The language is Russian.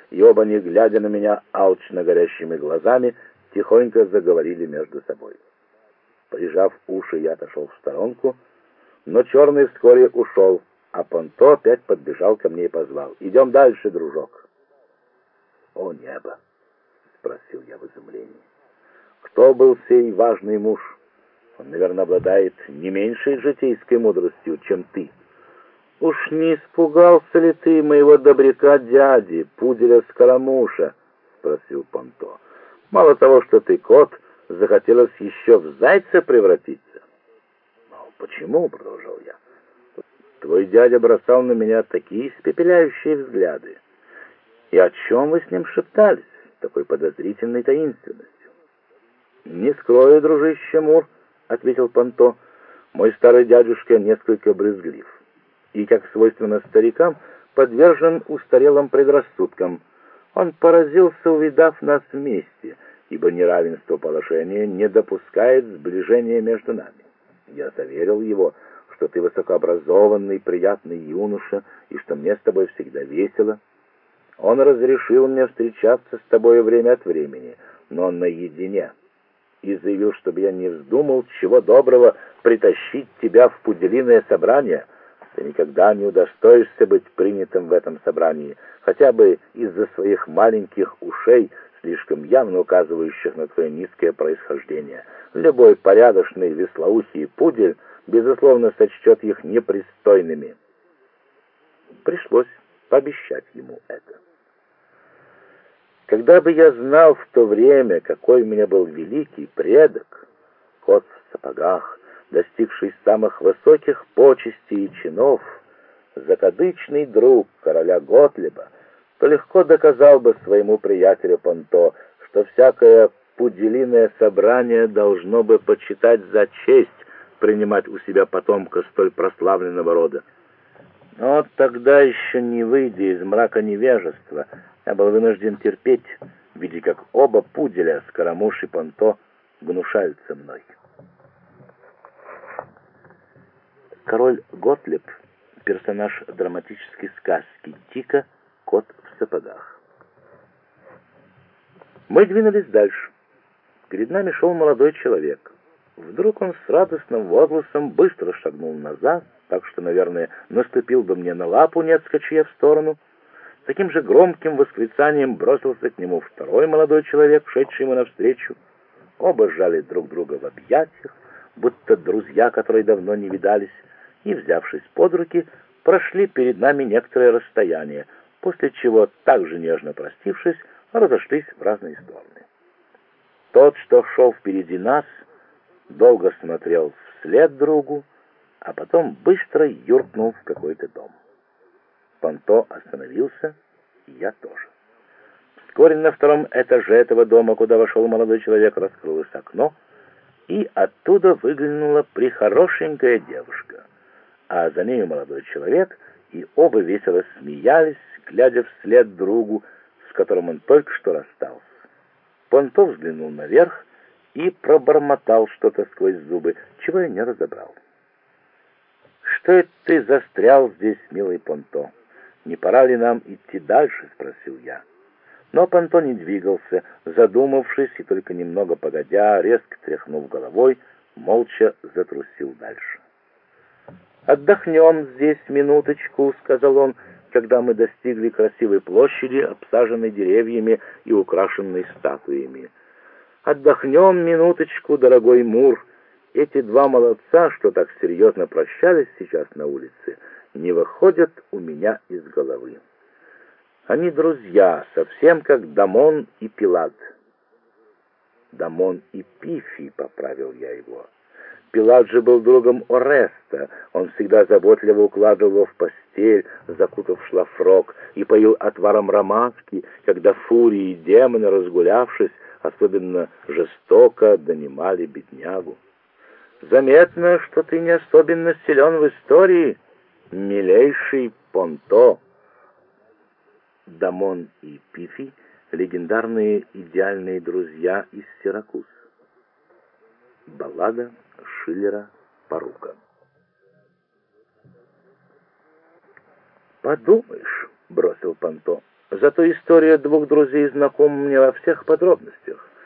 и оба, не глядя на меня алчно горящими глазами, тихонько заговорили между собой. Прижав уши, я отошел в сторонку, но черный вскоре ушел, а Понто опять подбежал ко мне и позвал: «Идем дальше, дружок». «О небо!» — спросил я в изумлении. «Кто был сей важный муж? Он, наверное, обладает не меньшей житейской мудростью, чем ты». «Уж не испугался ли ты моего добряка дяди, пуделя Скоромуша?» — спросил Понто. «Мало того, что ты кот, захотелось еще в зайца превратиться». «Ну, почему?» — продолжал я. «Твой дядя бросал на меня такие испепеляющие взгляды. И о чем вы с ним шептались, такой подозрительной таинственностью?» «Не скрою, дружище Мур», — ответил Понто, — «мой старый дядюшка несколько брезглив и, как свойственно старикам, подвержен устарелым предрассудкам. Он поразился, увидав нас вместе, ибо неравенство положения не допускает сближения между нами. Я заверил его, что ты высокообразованный, приятный юноша, и что мне с тобой всегда весело. Он разрешил мне встречаться с тобой время от времени, но наедине, и заявил, чтобы я не вздумал чего доброго притащить тебя в пуделиное собрание. Ты никогда не удостоишься быть принятым в этом собрании, хотя бы из-за своих маленьких ушей, слишком явно указывающих на твое низкое происхождение. Любой порядочный веслоухий пудель, безусловно, сочтет их непристойными». Пришлось пообещать ему это. Когда бы я знал в то время, какой у меня был великий предок, кот в сапогах, достигший самых высоких почестей и чинов, закадычный друг короля Готлиба, то легко доказал бы своему приятелю Понто, что всякое пуделиное собрание должно бы почитать за честь принимать у себя потомка столь прославленного рода. Но тогда, еще не выйдя из мрака невежества, я был вынужден терпеть, видя, как оба пуделя, Скоромуш и Понто, гнушаются мной. Король Готлиб — персонаж драматической сказки «Тика. Кот в сапогах». Мы двинулись дальше. Перед нами шел молодой человек. Вдруг он с радостным возгласом быстро шагнул назад, так что, наверное, наступил бы мне на лапу, не отскочи я в сторону. Таким же громким восклицанием бросился к нему второй молодой человек, шедший ему навстречу. Оба сжали друг друга в объятиях, будто друзья, которые давно не видались, и, взявшись под руки, прошли перед нами некоторое расстояние, после чего, также нежно простившись, разошлись в разные стороны. Тот, что шел впереди нас, долго смотрел вслед другу, а потом быстро юркнул в какой-то дом. Понто остановился, и я тоже. Вскоре на втором этаже этого дома, куда вошел молодой человек, раскрылось окно, и оттуда выглянула прехорошенькая девушка, а за нею молодой человек, и оба весело смеялись, глядя вслед другу, с которым он только что расстался. Понто взглянул наверх и пробормотал что-то сквозь зубы, чего я не разобрал. «Что это ты застрял здесь, милый Понто? Не пора ли нам идти дальше?» — спросил я. Но Понто не двигался, задумавшись, и только немного погодя, резко тряхнув головой, молча затрусил дальше. «Отдохнем здесь минуточку», — сказал он, когда мы достигли красивой площади, обсаженной деревьями и украшенной статуями. «Отдохнем минуточку, дорогой Мур. Эти два молодца, что так серьезно прощались сейчас на улице, не выходят у меня из головы. Они друзья, совсем как Дамон и Пилат». «Дамон и Пифий», — поправил я его. Пилат же был другом Ореста. Он всегда заботливо укладывал его в постель, закутав в шлафрок, и поил отваром ромашки, когда фурии и демоны, разгулявшись, особенно жестоко донимали беднягу. «Заметно, что ты не особенно силен в истории, милейший Понто». Дамон и Пифий — легендарные идеальные друзья из Сиракуз. Баллада Шиллера «Порука». «Подумаешь», — бросил Понто, Зато история двух друзей знакома мне во всех подробностях.